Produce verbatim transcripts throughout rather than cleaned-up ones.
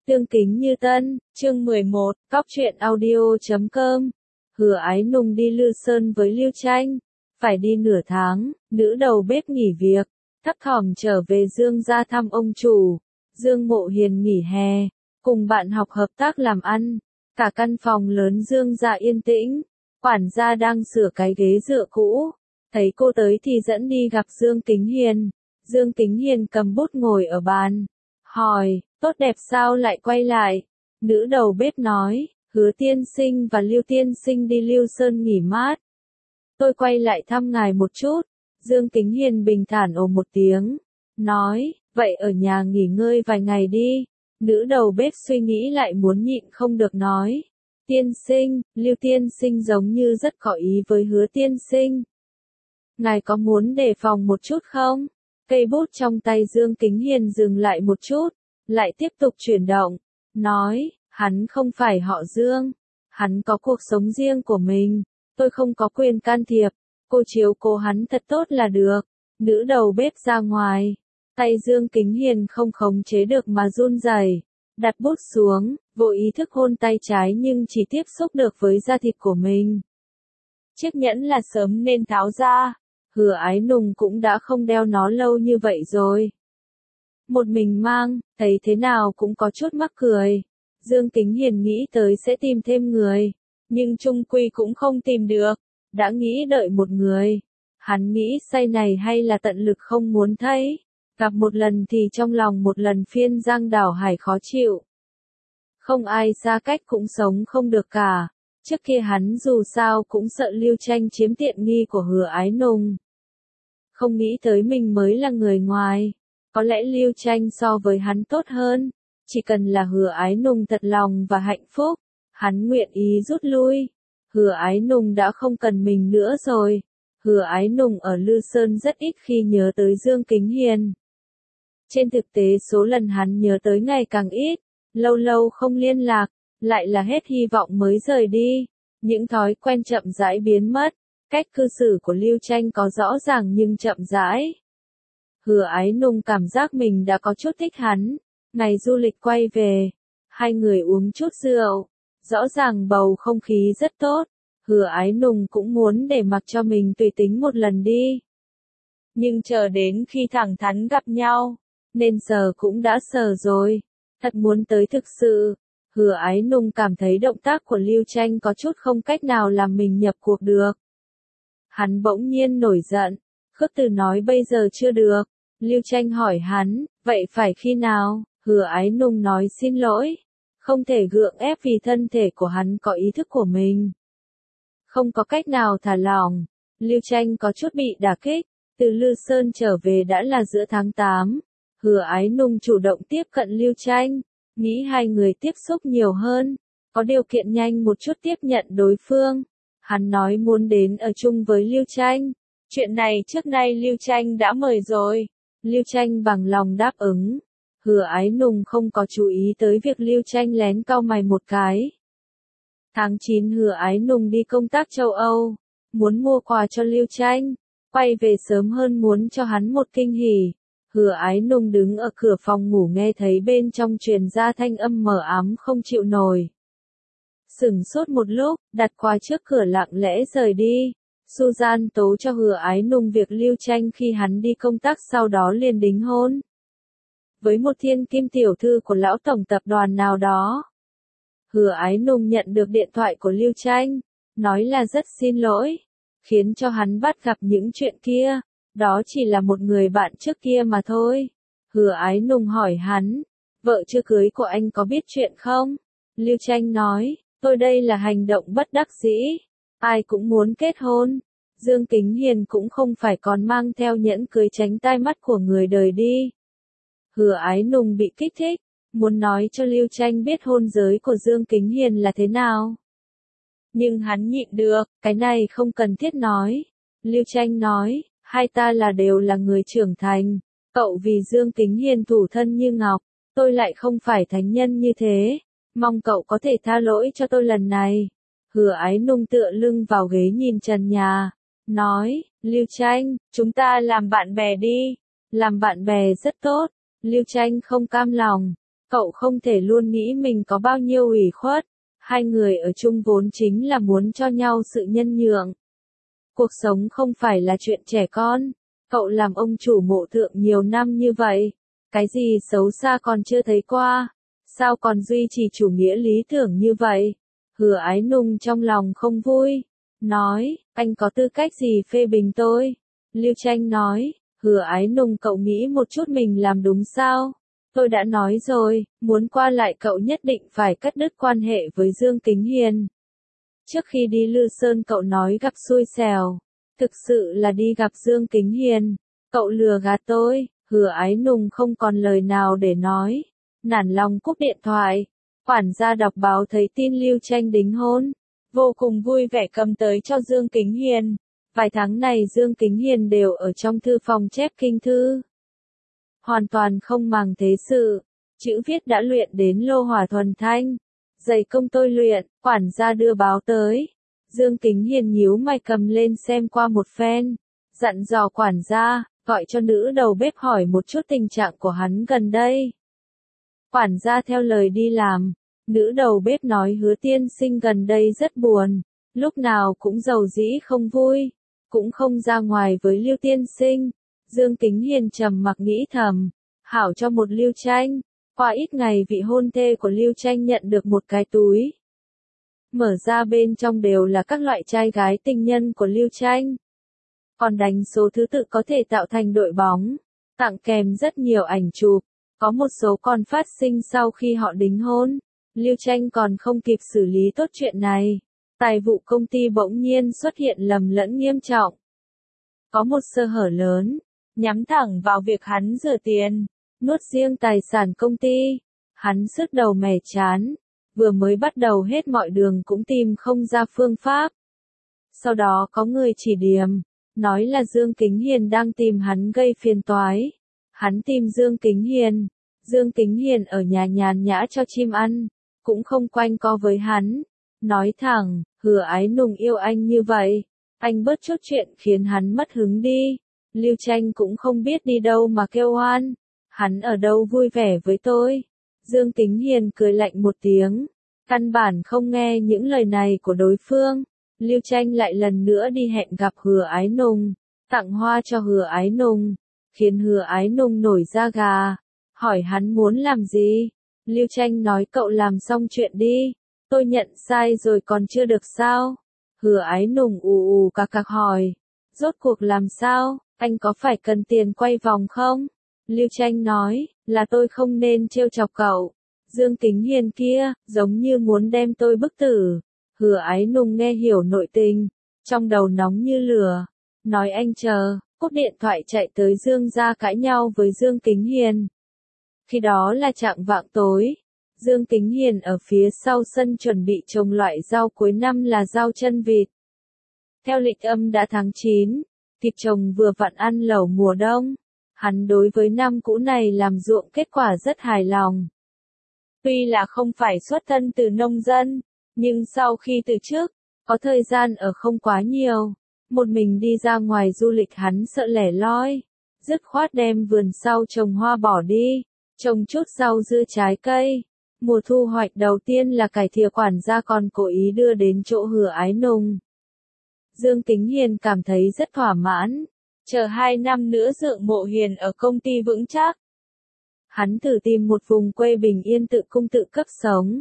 Tương kính như tân, chương mười một, cóc truyện audio chấm com. Hứa Ái Nùng đi Lư Sơn với Lưu Tranh, phải đi nửa tháng, nữ đầu bếp nghỉ việc, thấp thỏm trở về Dương gia thăm ông chủ. Dương Mộ Hiền nghỉ hè, cùng bạn học hợp tác làm ăn, cả căn phòng lớn Dương gia yên tĩnh, quản gia đang sửa cái ghế dựa cũ, thấy cô tới thì dẫn đi gặp Dương Kính Hiền. Dương Kính Hiền cầm bút ngồi ở bàn, hỏi, tốt đẹp sao lại quay lại? Nữ đầu bếp nói, Hứa tiên sinh và Lưu tiên sinh đi Lưu Sơn nghỉ mát. Tôi quay lại thăm ngài một chút. Dương Kính Hiền bình thản ồ một tiếng, nói, vậy ở nhà nghỉ ngơi vài ngày đi. Nữ đầu bếp suy nghĩ lại muốn nhịn không được nói, tiên sinh, Lưu tiên sinh giống như rất có ý với Hứa tiên sinh. Ngài có muốn đề phòng một chút không? Cây bút trong tay Dương Kính Hiền dừng lại một chút, lại tiếp tục chuyển động, nói, hắn không phải họ Dương, hắn có cuộc sống riêng của mình, tôi không có quyền can thiệp, cô chiếu cố hắn thật tốt là được. Nữ đầu bếp ra ngoài, tay Dương Kính Hiền không khống chế được mà run rẩy, đặt bút xuống, vô ý thức hôn tay trái nhưng chỉ tiếp xúc được với da thịt của mình. Chiếc nhẫn là sớm nên tháo ra. Hứa Ái Nùng cũng đã không đeo nó lâu như vậy rồi. Một mình mang, thấy thế nào cũng có chút mắc cười. Dương Kính Hiền nghĩ tới sẽ tìm thêm người, nhưng chung quy cũng không tìm được. Đã nghĩ đợi một người, hắn nghĩ say này hay là tận lực không muốn thấy. Gặp một lần thì trong lòng một lần phiên giang đảo hải khó chịu. Không ai xa cách cũng sống không được cả. Trước kia hắn dù sao cũng sợ Lưu Tranh chiếm tiện nghi của Hứa Ái Nùng. Không nghĩ tới mình mới là người ngoài. Có lẽ Lưu Tranh so với hắn tốt hơn. Chỉ cần là Hứa Ái Nùng thật lòng và hạnh phúc, hắn nguyện ý rút lui. Hứa Ái Nùng đã không cần mình nữa rồi. Hứa Ái Nùng ở Lư Sơn rất ít khi nhớ tới Dương Kính Hiền. Trên thực tế số lần hắn nhớ tới ngày càng ít, lâu lâu không liên lạc, lại là hết hy vọng mới rời đi. Những thói quen chậm rãi biến mất. Cách cư xử của Lưu Tranh có rõ ràng nhưng chậm rãi. Hứa Ái Nùng cảm giác mình đã có chút thích hắn. Ngày du lịch quay về, hai người uống chút rượu, rõ ràng bầu không khí rất tốt. Hứa Ái Nùng cũng muốn để mặc cho mình tùy tính một lần đi. Nhưng chờ đến khi thẳng thắn gặp nhau, nên sờ cũng đã sờ rồi. Thật muốn tới thực sự. Hứa Ái Nùng cảm thấy động tác của Lưu Tranh có chút không cách nào làm mình nhập cuộc được. Hắn bỗng nhiên nổi giận, khước từ nói bây giờ chưa được. Lưu Tranh hỏi hắn, vậy phải khi nào? Hứa Ái Nùng nói xin lỗi, không thể gượng ép vì thân thể của hắn có ý thức của mình. Không có cách nào thả lỏng. Lưu Tranh có chút bị đả kích, từ Lư Sơn trở về đã là giữa tháng tám. Hứa Ái Nùng chủ động tiếp cận Lưu Tranh, nghĩ hai người tiếp xúc nhiều hơn, có điều kiện nhanh một chút tiếp nhận đối phương. Hắn nói muốn đến ở chung với Lưu Tranh. Chuyện này trước nay Lưu Tranh đã mời rồi. Lưu Tranh bằng lòng đáp ứng. Hứa Ái Nùng không có chú ý tới việc Lưu Tranh lén cau mày một cái. Tháng chín Hứa Ái Nùng đi công tác châu Âu, muốn mua quà cho Lưu Tranh, quay về sớm hơn muốn cho hắn một kinh hỉ. Hứa Ái Nùng đứng ở cửa phòng ngủ nghe thấy bên trong truyền ra thanh âm mờ ám không chịu nổi. Sửng sốt một lúc, đặt quà trước cửa lặng lẽ rời đi. Suzan tố cho Hứa Ái Nùng việc Lưu Tranh khi hắn đi công tác sau đó liền đính hôn với một thiên kim tiểu thư của lão tổng tập đoàn nào đó. Hứa Ái Nùng nhận được điện thoại của Lưu Tranh, nói là rất xin lỗi, khiến cho hắn bắt gặp những chuyện kia, đó chỉ là một người bạn trước kia mà thôi. Hứa Ái Nùng hỏi hắn, vợ chưa cưới của anh có biết chuyện không? Lưu Tranh nói, tôi đây là hành động bất đắc dĩ, ai cũng muốn kết hôn. Dương Kính Hiền cũng không phải còn mang theo nhẫn cưới tránh tai mắt của người đời đi. Hứa Ái Nùng bị kích thích, muốn nói cho Lưu Tranh biết hôn giới của Dương Kính Hiền là thế nào. Nhưng hắn nhịn được, cái này không cần thiết nói. Lưu Tranh nói, hai ta là đều là người trưởng thành, cậu vì Dương Kính Hiền thủ thân như ngọc, tôi lại không phải thánh nhân như thế, mong cậu có thể tha lỗi cho tôi lần này. Hứa Ái Nùng tựa lưng vào ghế nhìn trần nhà, nói, Lưu Tranh, chúng ta làm bạn bè đi. Làm bạn bè rất tốt. Lưu Tranh không cam lòng, Cậu không thể luôn nghĩ mình có bao nhiêu ủy khuất. Hai người ở chung vốn chính là muốn cho nhau sự nhân nhượng. Cuộc sống không phải là chuyện trẻ con. Cậu làm ông chủ mộ thượng nhiều năm như vậy. Cái gì xấu xa còn chưa thấy qua. Sao còn duy trì chủ nghĩa lý tưởng như vậy? Hứa Ái Nung trong lòng không vui. Nói, anh có tư cách gì phê bình tôi? Lưu Tranh nói, Hứa Ái Nung cậu nghĩ một chút mình làm đúng sao? Tôi đã nói rồi, muốn qua lại cậu nhất định phải cắt đứt quan hệ với Dương Kính Hiền. Trước khi đi Lư Sơn cậu nói gặp xui xẻo. Thực sự là đi gặp Dương Kính Hiền. Cậu lừa gạt tôi. Hứa Ái Nung không còn lời nào để nói. Nản lòng cúp điện thoại. Quản gia đọc báo thấy tin Lưu Tranh đính hôn. Vô cùng vui vẻ cầm tới cho Dương Kính Hiền. Vài tháng này Dương Kính Hiền đều ở trong thư phòng chép kinh thư. Hoàn toàn không màng thế sự. Chữ viết đã luyện đến lô hỏa thuần thanh. Dày công tôi luyện, quản gia đưa báo tới. Dương Kính Hiền nhíu mày cầm lên xem qua một phen. Dặn dò quản gia, gọi cho nữ đầu bếp hỏi một chút tình trạng của hắn gần đây. Quản gia theo lời đi làm. Nữ đầu bếp nói Hứa tiên sinh gần đây rất buồn. Lúc nào cũng giàu dĩ không vui. Cũng không ra ngoài với Lưu tiên sinh. Dương Kính Hiền trầm mặc nghĩ thầm. Hảo cho một Lưu Tranh. Qua ít ngày vị hôn thê của Lưu Tranh nhận được một cái túi. Mở ra bên trong đều là các loại trai gái tình nhân của Lưu Tranh. Còn đánh số thứ tự có thể tạo thành đội bóng. Tặng kèm rất nhiều ảnh chụp. Có một số còn phát sinh sau khi họ đính hôn. Lưu Tranh còn không kịp xử lý tốt chuyện này. Tài vụ công ty bỗng nhiên xuất hiện lầm lẫn nghiêm trọng. Có một sơ hở lớn. Nhắm thẳng vào việc hắn rửa tiền. Nuốt riêng tài sản công ty. Hắn sứt đầu mẻ chán. Vừa mới bắt đầu hết mọi đường cũng tìm không ra phương pháp. Sau đó có người chỉ điểm. Nói là Dương Kính Hiền đang tìm hắn gây phiền toái. Hắn tìm Dương Kính Hiền. Dương Kính Hiền ở nhà nhàn nhã cho chim ăn. Cũng không quanh co với hắn. Nói thẳng, Hứa Ái Nung yêu anh như vậy. Anh bớt chút chuyện khiến hắn mất hứng đi. Lưu Tranh cũng không biết đi đâu mà kêu oan. Hắn ở đâu vui vẻ với tôi. Dương Kính Hiền cười lạnh một tiếng. Căn bản không nghe những lời này của đối phương. Lưu Tranh lại lần nữa đi hẹn gặp Hứa Ái Nung. Tặng hoa cho Hứa Ái Nung. Khiến Hứa Ái Nung nổi da gà. Hỏi hắn muốn làm gì. Lưu Tranh nói cậu làm xong chuyện đi. Tôi nhận sai rồi còn chưa được sao. Hứa Ái Nung ù ù cạc cạc hỏi. Rốt cuộc làm sao, anh có phải cần tiền quay vòng không? Lưu Tranh nói, là tôi không nên trêu chọc cậu. Dương Kính Hiền kia, giống như muốn đem tôi bức tử. Hứa Ái Nung nghe hiểu nội tình. Trong đầu nóng như lửa. Nói anh chờ, cúp điện thoại chạy tới Dương gia cãi nhau với Dương Kính Hiền. Khi đó là chạng vạng tối. Dương Kính Hiền ở phía sau sân chuẩn bị trồng loại rau cuối năm là rau chân vịt. Theo lịch âm đã tháng chín, kịp trồng vừa vặn ăn lẩu mùa đông. Hắn đối với năm cũ này làm ruộng kết quả rất hài lòng. Tuy là không phải xuất thân từ nông dân, nhưng sau khi từ trước, có thời gian ở không quá nhiều. Một mình đi ra ngoài du lịch hắn sợ lẻ loi. Dứt khoát đem vườn sau trồng hoa bỏ đi. Trồng chút rau dưa trái cây. Mùa thu hoạch đầu tiên là cải thìa quản gia còn cố ý đưa đến chỗ Hứa Ái Nung. Dương Kính Hiền cảm thấy rất thỏa mãn. Chờ hai năm nữa dựng mộ hiền ở công ty vững chắc. Hắn thử tìm một vùng quê bình yên tự cung tự cấp sống.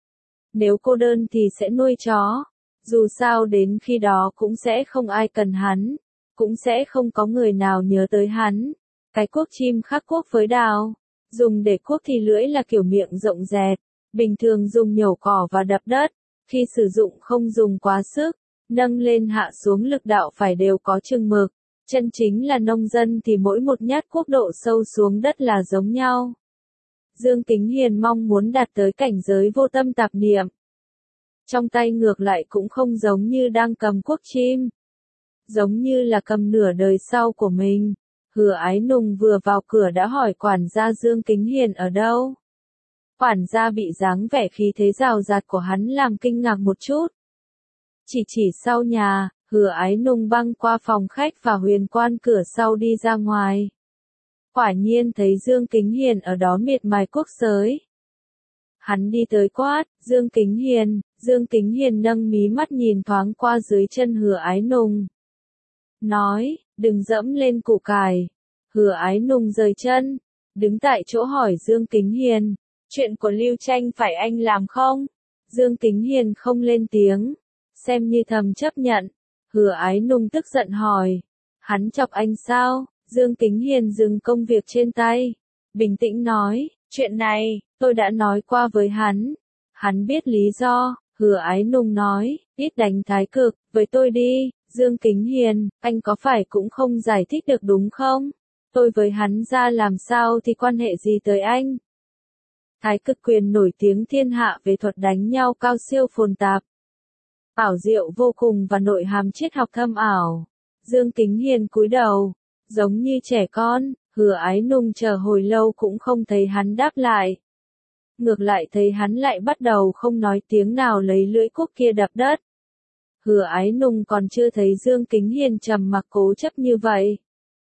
Nếu cô đơn thì sẽ nuôi chó. Dù sao đến khi đó cũng sẽ không ai cần hắn. Cũng sẽ không có người nào nhớ tới hắn. Cái cuốc chim khác cuốc với đào. Dùng để cuốc thì lưỡi là kiểu miệng rộng dẹt. Bình thường dùng nhổ cỏ và đập đất. Khi sử dụng không dùng quá sức. Nâng lên hạ xuống lực đạo phải đều có chừng mực. Chân chính là nông dân thì mỗi một nhát cuốc độ sâu xuống đất là giống nhau. Dương Kính Hiền mong muốn đạt tới cảnh giới vô tâm tạp niệm. Trong tay ngược lại cũng không giống như đang cầm cuốc chim. Giống như là cầm nửa đời sau của mình. Hứa Ái Nung vừa vào cửa đã hỏi quản gia Dương Kính Hiền ở đâu. Quản gia bị dáng vẻ khí thế rào rạt của hắn làm kinh ngạc một chút. Chỉ chỉ sau nhà, Hứa Ái Nung băng qua phòng khách và huyền quan cửa sau đi ra ngoài. Quả nhiên thấy Dương Kính Hiền ở đó miệt mài cuốc sới. Hắn đi tới quát, Dương Kính Hiền, Dương Kính Hiền nâng mí mắt nhìn thoáng qua dưới chân Hứa Ái Nùng. Nói, đừng dẫm lên củ cải. Hứa Ái Nùng rời chân, đứng tại chỗ hỏi Dương Kính Hiền, chuyện của Lưu Tranh phải anh làm không? Dương Kính Hiền không lên tiếng, xem như thầm chấp nhận. Hứa Ái Nùng tức giận hỏi, hắn chọc anh sao? Dương Kính Hiền dừng công việc trên tay, bình tĩnh nói, chuyện này, tôi đã nói qua với hắn. Hắn biết lý do. Hứa Ái Nùng nói, ít đánh thái cực, với tôi đi. Dương Kính Hiền, anh có phải cũng không giải thích được đúng không? Tôi với hắn ra làm sao thì quan hệ gì tới anh? Thái cực quyền nổi tiếng thiên hạ về thuật đánh nhau cao siêu phồn tạp, ảo diệu vô cùng và nội hàm triết học thâm ảo. Dương Kính Hiền cúi đầu, giống như trẻ con. Hứa Ái Nùng chờ hồi lâu cũng không thấy hắn đáp lại. Ngược lại thấy hắn lại bắt đầu không nói tiếng nào lấy lưỡi cuốc kia đập đất. Hứa Ái Nùng còn chưa thấy Dương Kính Hiền trầm mặc cố chấp như vậy.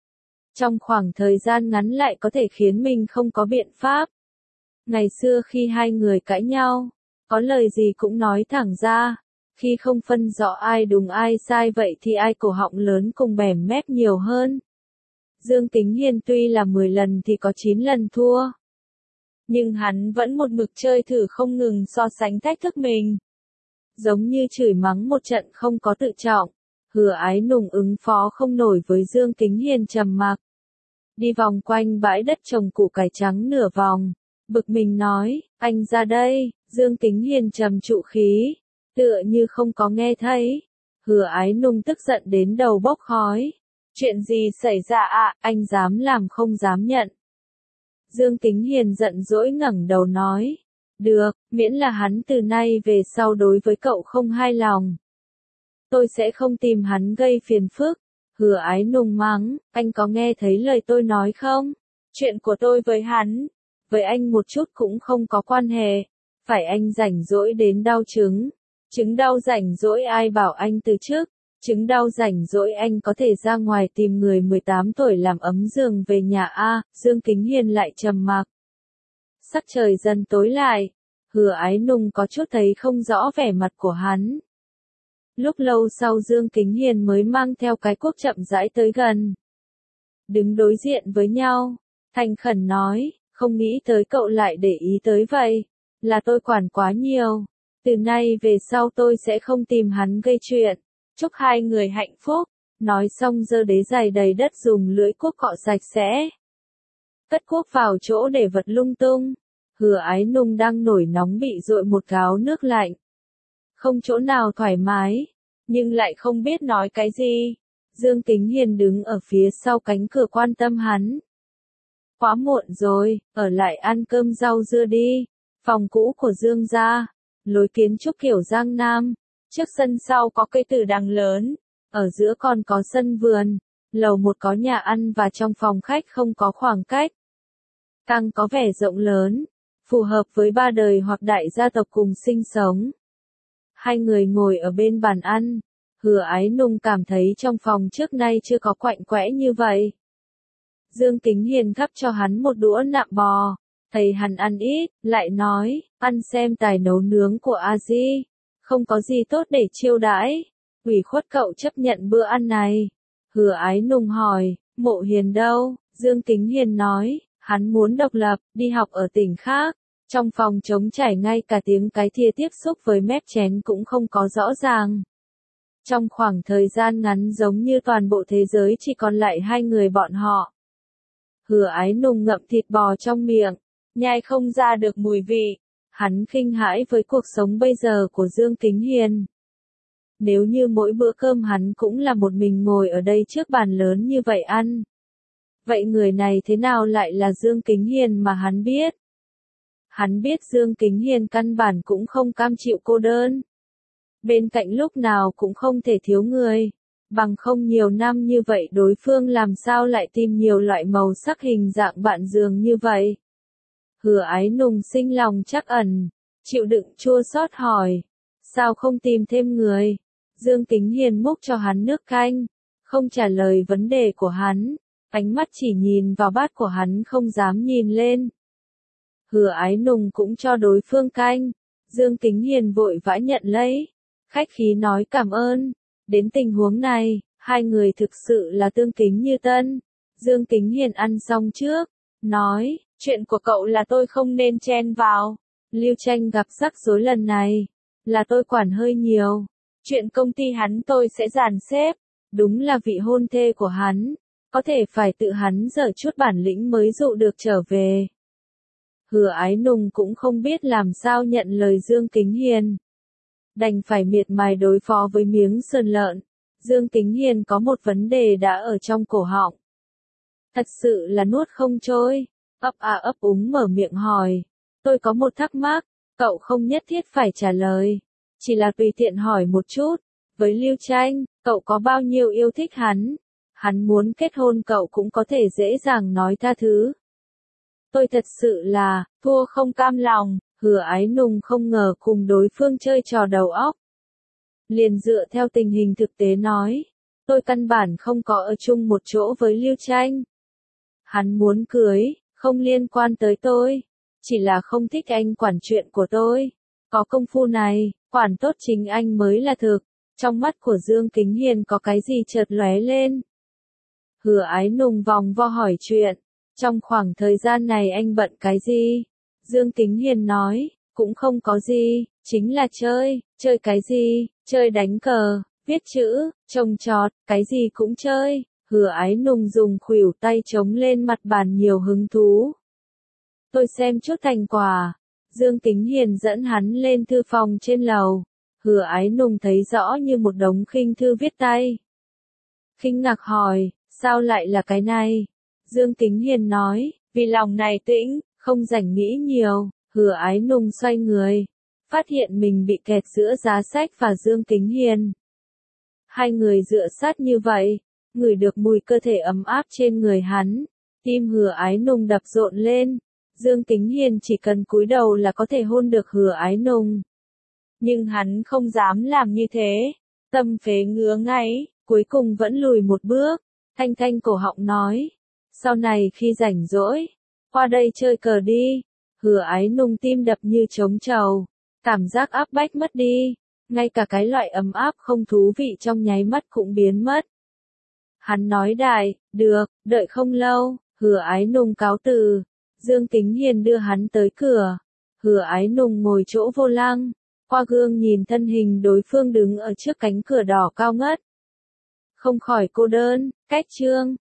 Trong khoảng thời gian ngắn lại có thể khiến mình không có biện pháp. Ngày xưa khi hai người cãi nhau, có lời gì cũng nói thẳng ra. Khi không phân rõ ai đúng ai sai vậy thì ai cổ họng lớn cùng bẻm mép nhiều hơn. Dương Kính Hiền tuy là mười lần thì có chín lần thua. Nhưng hắn vẫn một mực chơi thử không ngừng so sánh thách thức mình. Giống như chửi mắng một trận không có tự trọng. Hứa Ái Nùng ứng phó không nổi với Dương Kính Hiền trầm mặc. Đi vòng quanh bãi đất trồng củ cải trắng nửa vòng. Bực mình nói, anh ra đây. Dương Kính Hiền trầm trụ khí, tựa như không có nghe thấy. Hứa Ái Nùng tức giận đến đầu bốc khói. Chuyện gì xảy ra ạ, à? Anh dám làm không dám nhận. Dương Kính Hiền giận dỗi ngẩng đầu nói. Được, miễn là hắn từ nay về sau đối với cậu không hài lòng. Tôi sẽ không tìm hắn gây phiền phức. Hứa Ái Nùng mắng, anh có nghe thấy lời tôi nói không? Chuyện của tôi với hắn, với anh một chút cũng không có quan hệ. Phải anh rảnh rỗi đến đau chứng. Chứng đau rảnh rỗi ai bảo anh từ trước. Chứng đau rảnh rỗi anh có thể ra ngoài tìm người mười tám tuổi làm ấm giường về nhà a. Dương Kính Hiền lại trầm mặc. Sắc trời dần tối lại. Hứa Ái Nùng có chút thấy không rõ vẻ mặt của hắn. Lúc lâu sau Dương Kính Hiền mới mang theo cái cuốc chậm rãi tới gần. Đứng đối diện với nhau, thành khẩn nói, không nghĩ tới cậu lại để ý tới vậy. Là tôi quản quá nhiều. Từ nay về sau tôi sẽ không tìm hắn gây chuyện. Chúc hai người hạnh phúc. Nói xong giơ đế giày đầy đất dùng lưỡi cuốc cọ sạch sẽ. Cất cuốc vào chỗ để vật lung tung. Hứa Ái Nùng đang nổi nóng bị dội một gáo nước lạnh. Không chỗ nào thoải mái, nhưng lại không biết nói cái gì. Dương Kính Hiền đứng ở phía sau cánh cửa quan tâm hắn. Quá muộn rồi, ở lại ăn cơm rau dưa đi. Phòng cũ của Dương gia, lối kiến trúc kiểu Giang Nam. Trước sân sau có cây tử đằng lớn, ở giữa còn có sân vườn, lầu một có nhà ăn và trong phòng khách không có khoảng cách. Càng có vẻ rộng lớn, phù hợp với ba đời hoặc đại gia tộc cùng sinh sống. Hai người ngồi ở bên bàn ăn, Hứa Ái Nùng cảm thấy trong phòng trước nay chưa có quạnh quẽ như vậy. Dương Kính Hiền gắp cho hắn một đũa nạm bò, thấy hắn ăn ít, lại nói, ăn xem tài nấu nướng của A Di. Không có gì tốt để chiêu đãi. Ủy khuất cậu chấp nhận bữa ăn này. Hứa Ái Nùng hỏi, Mộ Hiền đâu? Dương Kính Hiền nói, hắn muốn độc lập, đi học ở tỉnh khác. Trong phòng trống trải ngay cả tiếng cái thìa tiếp xúc với mép chén cũng không có rõ ràng. Trong khoảng thời gian ngắn giống như toàn bộ thế giới chỉ còn lại hai người bọn họ. Hứa Ái Nùng ngậm thịt bò trong miệng, nhai không ra được mùi vị. Hắn kinh hãi với cuộc sống bây giờ của Dương Kính Hiền. Nếu như mỗi bữa cơm hắn cũng là một mình ngồi ở đây trước bàn lớn như vậy ăn. Vậy người này thế nào lại là Dương Kính Hiền mà hắn biết? Hắn biết Dương Kính Hiền căn bản cũng không cam chịu cô đơn. Bên cạnh lúc nào cũng không thể thiếu người. Bằng không nhiều năm như vậy đối phương làm sao lại tìm nhiều loại màu sắc hình dạng bạn giường như vậy? Hứa Ái Nùng sinh lòng trắc ẩn, chịu đựng chua xót hỏi, sao không tìm thêm người? Dương Kính Hiền múc cho hắn nước canh, không trả lời vấn đề của hắn, ánh mắt chỉ nhìn vào bát của hắn không dám nhìn lên. Hứa Ái Nùng cũng cho đối phương canh. Dương Kính Hiền vội vã nhận lấy, khách khí nói cảm ơn. Đến tình huống này, hai người thực sự là tương kính như tân. Dương Kính Hiền ăn xong trước, nói, chuyện của cậu là tôi không nên chen vào. Lưu Tranh gặp rắc rối lần này, là tôi quản hơi nhiều. Chuyện công ty hắn tôi sẽ dàn xếp, đúng là vị hôn thê của hắn, có thể phải tự hắn dở chút bản lĩnh mới dụ được trở về. Hứa Ái Nùng cũng không biết làm sao nhận lời Dương Kính Hiền. Đành phải miệt mài đối phó với miếng sườn lợn. Dương Kính Hiền có một vấn đề đã ở trong cổ họng. Thật sự là nuốt không trôi, ấp à ấp úng mở miệng hỏi. Tôi có một thắc mắc, cậu không nhất thiết phải trả lời. Chỉ là tùy tiện hỏi một chút. Với Lưu Tranh, cậu có bao nhiêu yêu thích hắn? Hắn muốn kết hôn cậu cũng có thể dễ dàng nói tha thứ. Tôi thật sự là, thua không cam lòng. Hứa Ái Nùng không ngờ cùng đối phương chơi trò đầu óc. Liền dựa theo tình hình thực tế nói, tôi căn bản không có ở chung một chỗ với Lưu Tranh. Hắn muốn cưới, không liên quan tới tôi, chỉ là không thích anh quản chuyện của tôi. Có công phu này, quản tốt chính anh mới là thực. Trong mắt của Dương Kính Hiền có cái gì chợt lóe lên. Hứa Ái Nùng vòng vo hỏi chuyện, trong khoảng thời gian này anh bận cái gì? Dương Kính Hiền nói, cũng không có gì, chính là chơi. Chơi cái gì? Chơi đánh cờ, viết chữ, trồng trọt, cái gì cũng chơi. Hứa Ái Nùng dùng khuỷu tay chống lên mặt bàn nhiều hứng thú. Tôi xem chút thành quả. Dương Kính Hiền dẫn hắn lên thư phòng trên lầu. Hứa Ái Nùng thấy rõ như một đống khinh thư viết tay. Khinh ngạc hỏi, sao lại là cái này? Dương Kính Hiền nói, vì lòng này tĩnh, không rảnh nghĩ nhiều. Hứa Ái Nùng xoay người, phát hiện mình bị kẹt giữa giá sách và Dương Kính Hiền. Hai người dựa sát như vậy, ngửi được mùi cơ thể ấm áp trên người hắn. Tim Hứa Ái Nùng đập rộn lên. Dương Kính Hiền chỉ cần cúi đầu là có thể hôn được Hứa Ái Nùng. Nhưng hắn không dám làm như thế. Tâm phế ngứa ngáy, cuối cùng vẫn lùi một bước. Thanh thanh cổ họng nói, sau này khi rảnh rỗi, qua đây chơi cờ đi. Hứa Ái Nùng tim đập như trống trầu, cảm giác áp bách mất đi, ngay cả cái loại ấm áp không thú vị trong nháy mắt cũng biến mất. Hắn nói đại, được, đợi không lâu. Hứa Ái Nùng cáo từ. Dương Kính Hiền đưa hắn tới cửa. Hứa Ái Nùng ngồi chỗ vô lăng, qua gương nhìn thân hình đối phương đứng ở trước cánh cửa đỏ cao ngất. Không khỏi cô đơn, cách chương.